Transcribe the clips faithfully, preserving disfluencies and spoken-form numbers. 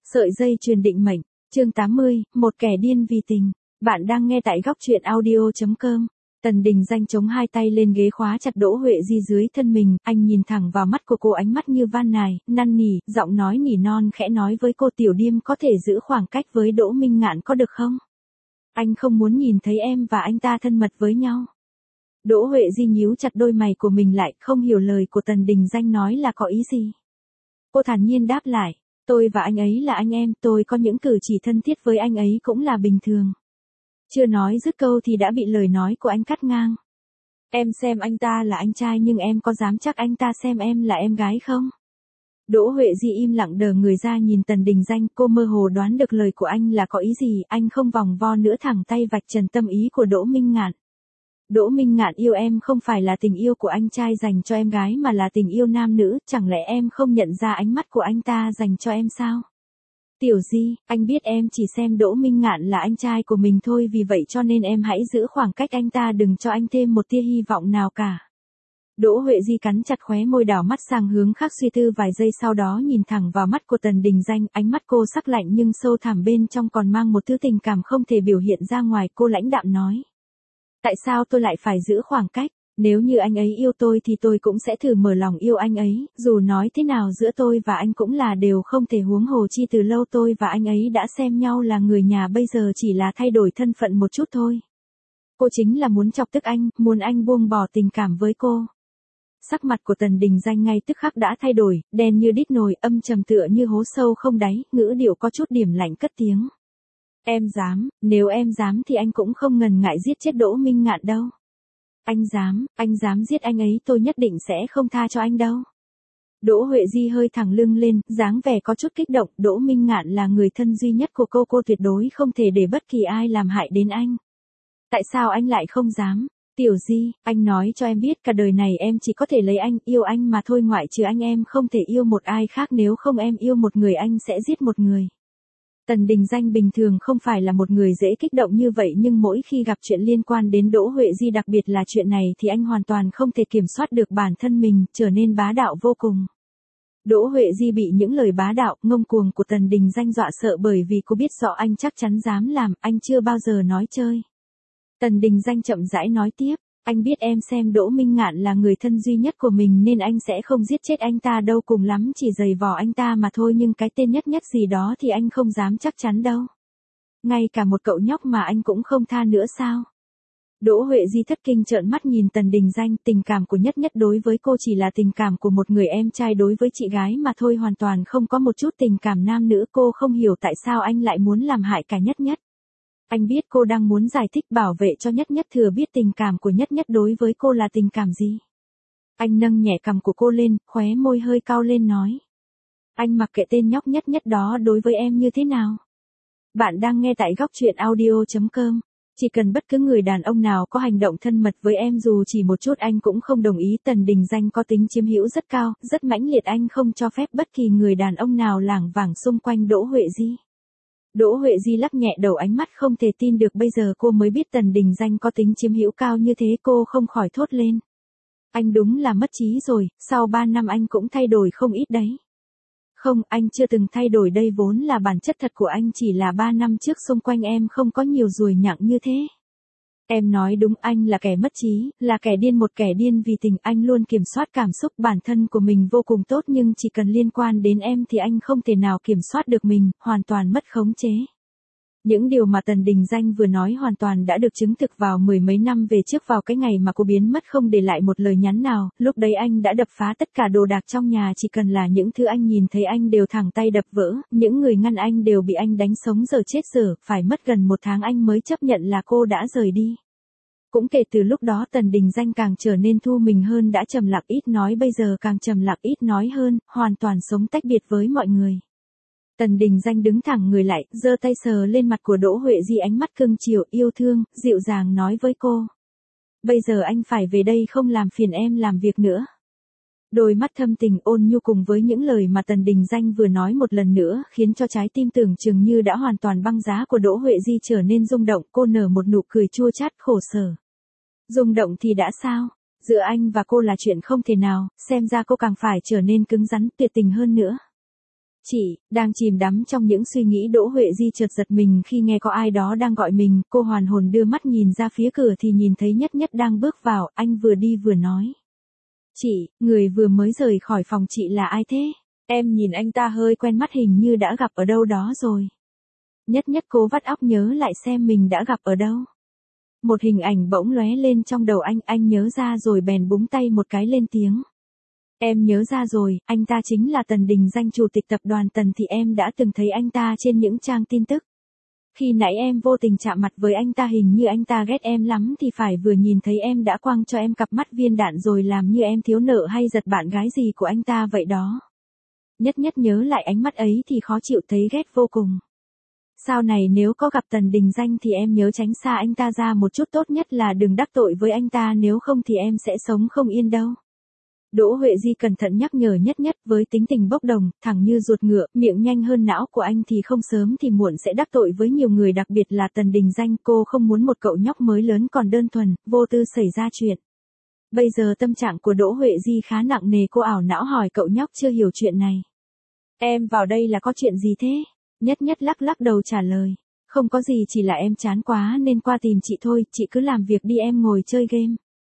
Sợi dây chuyền định mệnh, chương tám mươi, một kẻ điên vì tình. Bạn đang nghe tại góc truyện audio chấm com. Tần Đình Danh chống hai tay lên ghế khóa chặt Đỗ Huệ Di dưới thân mình, anh nhìn thẳng vào mắt của cô, ánh mắt như van nài, năn nỉ, giọng nói nỉ non khẽ nói với cô: Tiểu Điềm có thể giữ khoảng cách với Đỗ Minh Ngạn có được không? Anh không muốn nhìn thấy em và anh ta thân mật với nhau. Đỗ Huệ Di nhíu chặt đôi mày của mình lại, không hiểu lời của Tần Đình Danh nói là có ý gì. Cô thản nhiên đáp lại: Tôi và anh ấy là anh em, tôi có những cử chỉ thân thiết với anh ấy cũng là bình thường. Chưa nói dứt câu thì đã bị lời nói của anh cắt ngang. Em xem anh ta là anh trai nhưng em có dám chắc anh ta xem em là em gái không? Đỗ Huệ Di im lặng đờ người ra nhìn Tần Đình Danh, cô mơ hồ đoán được lời của anh là có ý gì, anh không vòng vo nữa thẳng tay vạch trần tâm ý của Đỗ Minh Ngạn. Đỗ Minh Ngạn yêu em không phải là tình yêu của anh trai dành cho em gái mà là tình yêu nam nữ, chẳng lẽ em không nhận ra ánh mắt của anh ta dành cho em sao? Tiểu Di, anh biết em chỉ xem Đỗ Minh Ngạn là anh trai của mình thôi, vì vậy cho nên em hãy giữ khoảng cách anh ta, đừng cho anh thêm một tia hy vọng nào cả. Đỗ Huệ Di cắn chặt khóe môi, đảo mắt sang hướng khác suy tư vài giây, sau đó nhìn thẳng vào mắt của Tần Đình Danh, ánh mắt cô sắc lạnh nhưng sâu thẳm bên trong còn mang một thứ tình cảm không thể biểu hiện ra ngoài. Cô lãnh đạm nói: Tại sao tôi lại phải giữ khoảng cách? Nếu như anh ấy yêu tôi thì tôi cũng sẽ thử mở lòng yêu anh ấy, dù nói thế nào giữa tôi và anh cũng là đều không thể, huống hồ chi từ lâu tôi và anh ấy đã xem nhau là người nhà, bây giờ chỉ là thay đổi thân phận một chút thôi. Cô chính là muốn chọc tức anh, muốn anh buông bỏ tình cảm với cô. Sắc mặt của Tần Đình Danh ngay tức khắc đã thay đổi, đen như đít nồi, âm trầm tựa như hố sâu không đáy, ngữ điệu có chút điểm lạnh cất tiếng: Em dám, nếu em dám thì anh cũng không ngần ngại giết chết Đỗ Minh Ngạn đâu. Anh dám, anh dám giết anh ấy, tôi nhất định sẽ không tha cho anh đâu. Đỗ Huệ Di hơi thẳng lưng lên, dáng vẻ có chút kích động. Đỗ Minh Ngạn là người thân duy nhất của cô, cô tuyệt đối không thể để bất kỳ ai làm hại đến anh. Tại sao anh lại không dám? Tiểu Di, anh nói cho em biết cả đời này em chỉ có thể lấy anh, yêu anh mà thôi, ngoại trừ anh em không thể yêu một ai khác, nếu không em yêu một người anh sẽ giết một người. Tần Đình Danh bình thường không phải là một người dễ kích động như vậy, nhưng mỗi khi gặp chuyện liên quan đến Đỗ Huệ Di, đặc biệt là chuyện này, thì anh hoàn toàn không thể kiểm soát được bản thân mình, trở nên bá đạo vô cùng. Đỗ Huệ Di bị những lời bá đạo, ngông cuồng của Tần Đình Danh dọa sợ, bởi vì cô biết rõ anh chắc chắn dám làm, anh chưa bao giờ nói chơi. Tần Đình Danh chậm rãi nói tiếp: Anh biết em xem Đỗ Minh Ngạn là người thân duy nhất của mình nên anh sẽ không giết chết anh ta đâu, cùng lắm chỉ giày vò anh ta mà thôi, nhưng cái tên nhất nhất gì đó thì anh không dám chắc chắn đâu. Ngay cả một cậu nhóc mà anh cũng không tha nữa sao? Đỗ Huệ Di thất kinh trợn mắt nhìn Tần Đình Danh, tình cảm của nhất nhất đối với cô chỉ là tình cảm của một người em trai đối với chị gái mà thôi, hoàn toàn không có một chút tình cảm nam nữ. Cô không hiểu tại sao anh lại muốn làm hại cả nhất nhất. Anh biết cô đang muốn giải thích bảo vệ cho nhất nhất thừa biết tình cảm của nhất nhất đối với cô là tình cảm gì. Anh nâng nhẹ cằm của cô lên, khóe môi hơi cau lên nói: Anh mặc kệ tên nhóc nhất nhất đó đối với em như thế nào. Bạn đang nghe tại góc truyện audio chấm com. Chỉ cần bất cứ người đàn ông nào có hành động thân mật với em dù chỉ một chút anh cũng không đồng ý. Tần Đình Danh có tính chiếm hữu rất cao, rất mãnh liệt, anh không cho phép bất kỳ người đàn ông nào lảng vảng xung quanh Đỗ Huệ Di. Đỗ Huệ Di lắc nhẹ đầu, ánh mắt không thể tin được, bây giờ cô mới biết Tần Đình Danh có tính chiếm hữu cao như thế, cô không khỏi thốt lên: Anh đúng là mất trí rồi, sau ba năm anh cũng thay đổi không ít đấy. Không, anh chưa từng thay đổi, đây vốn là bản chất thật của anh, chỉ là ba năm trước xung quanh em không có nhiều ruồi nhặng như thế. Em nói đúng, anh là kẻ mất trí, là kẻ điên, một kẻ điên vì tình. Anh luôn kiểm soát cảm xúc bản thân của mình vô cùng tốt, nhưng chỉ cần liên quan đến em thì anh không thể nào kiểm soát được mình, hoàn toàn mất khống chế. Những điều mà Tần Đình Danh vừa nói hoàn toàn đã được chứng thực vào mười mấy năm về trước, vào cái ngày mà cô biến mất không để lại một lời nhắn nào. Lúc đấy anh đã đập phá tất cả đồ đạc trong nhà, chỉ cần là những thứ anh nhìn thấy anh đều thẳng tay đập vỡ, những người ngăn anh đều bị anh đánh sống giờ chết dở. Phải mất gần một tháng anh mới chấp nhận là cô đã rời đi. Cũng kể từ lúc đó Tần Đình Danh càng trở nên thu mình hơn, đã trầm lặng ít nói, bây giờ càng trầm lặng ít nói hơn, hoàn toàn sống tách biệt với mọi người. Tần Đình Danh đứng thẳng người lại, giơ tay sờ lên mặt của Đỗ Huệ Di, ánh mắt cưng chiều, yêu thương, dịu dàng nói với cô: Bây giờ anh phải về đây, không làm phiền em làm việc nữa. Đôi mắt thâm tình ôn nhu cùng với những lời mà Tần Đình Danh vừa nói một lần nữa khiến cho trái tim tưởng chừng như đã hoàn toàn băng giá của Đỗ Huệ Di trở nên rung động. Cô nở một nụ cười chua chát khổ sở. Rung động thì đã sao? Giữa anh và cô là chuyện không thể nào, xem ra cô càng phải trở nên cứng rắn tuyệt tình hơn nữa. Chị, đang chìm đắm trong những suy nghĩ Đỗ Huệ Di chợt giật mình khi nghe có ai đó đang gọi mình, cô hoàn hồn đưa mắt nhìn ra phía cửa thì nhìn thấy Nhất Nhất đang bước vào, anh vừa đi vừa nói. Chị, người vừa mới rời khỏi phòng chị là ai thế? Em nhìn anh ta hơi quen mắt hình như đã gặp ở đâu đó rồi. Nhất Nhất cố vắt óc nhớ lại xem mình đã gặp ở đâu. Một hình ảnh bỗng lóe lên trong đầu anh, anh nhớ ra rồi bèn búng tay một cái lên tiếng. Em nhớ ra rồi, anh ta chính là Tần Đình Danh, chủ tịch tập đoàn Tần thì em đã từng thấy anh ta trên những trang tin tức. Khi nãy em vô tình chạm mặt với anh ta, hình như anh ta ghét em lắm thì phải, vừa nhìn thấy em đã quăng cho em cặp mắt viên đạn rồi làm như em thiếu nợ hay giật bạn gái gì của anh ta vậy đó. Nhất Nhất nhớ lại ánh mắt ấy thì khó chịu, thấy ghét vô cùng. Sau này nếu có gặp Tần Đình Danh thì em nhớ tránh xa anh ta ra một chút, tốt nhất là đừng đắc tội với anh ta, nếu không thì em sẽ sống không yên đâu. Đỗ Huệ Di cẩn thận nhắc nhở Nhất Nhất, với tính tình bốc đồng, thẳng như ruột ngựa, miệng nhanh hơn não của anh thì không sớm thì muộn sẽ đắc tội với nhiều người, đặc biệt là Tần Đình Danh. Cô không muốn một cậu nhóc mới lớn còn đơn thuần, vô tư xảy ra chuyện. Bây giờ tâm trạng của Đỗ Huệ Di khá nặng nề, cô ảo não hỏi cậu nhóc chưa hiểu chuyện này. Em vào đây là có chuyện gì thế? Nhất Nhất lắc lắc đầu trả lời. Không có gì, chỉ là em chán quá nên qua tìm chị thôi, chị cứ làm việc đi, em ngồi chơi game.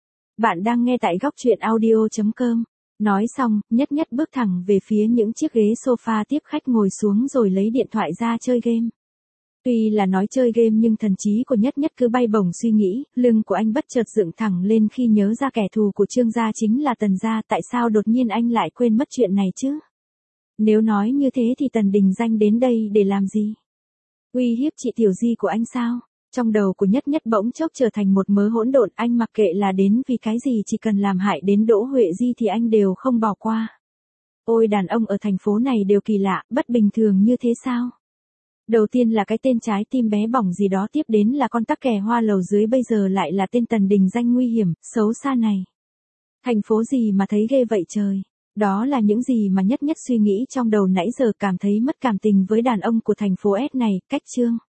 Bạn đang nghe tại góc truyện audio chấm com. Nói xong, Nhất Nhất bước thẳng về phía những chiếc ghế sofa tiếp khách ngồi xuống rồi lấy điện thoại ra chơi game. Tuy là nói chơi game nhưng thần trí của Nhất Nhất cứ bay bổng suy nghĩ, lưng của anh bất chợt dựng thẳng lên khi nhớ ra kẻ thù của Trương gia chính là Tần gia, tại sao đột nhiên anh lại quên mất chuyện này chứ? Nếu nói như thế thì Tần Đình Danh đến đây để làm gì? Uy hiếp chị tiểu di của anh sao? Trong đầu của Nhất Nhất bỗng chốc trở thành một mớ hỗn độn, anh mặc kệ là đến vì cái gì, chỉ cần làm hại đến Đỗ Huệ Di thì anh đều không bỏ qua. Ôi, đàn ông ở thành phố này đều kỳ lạ, bất bình thường như thế sao? Đầu tiên là cái tên trái tim bé bỏng gì đó, tiếp đến là con tắc kè hoa lầu dưới, bây giờ lại là tên Tần Đình Danh nguy hiểm, xấu xa này. Thành phố gì mà thấy ghê vậy trời? Đó là những gì mà Nhất Nhất suy nghĩ trong đầu nãy giờ, cảm thấy mất cảm tình với đàn ông của thành phố S này. Cách chương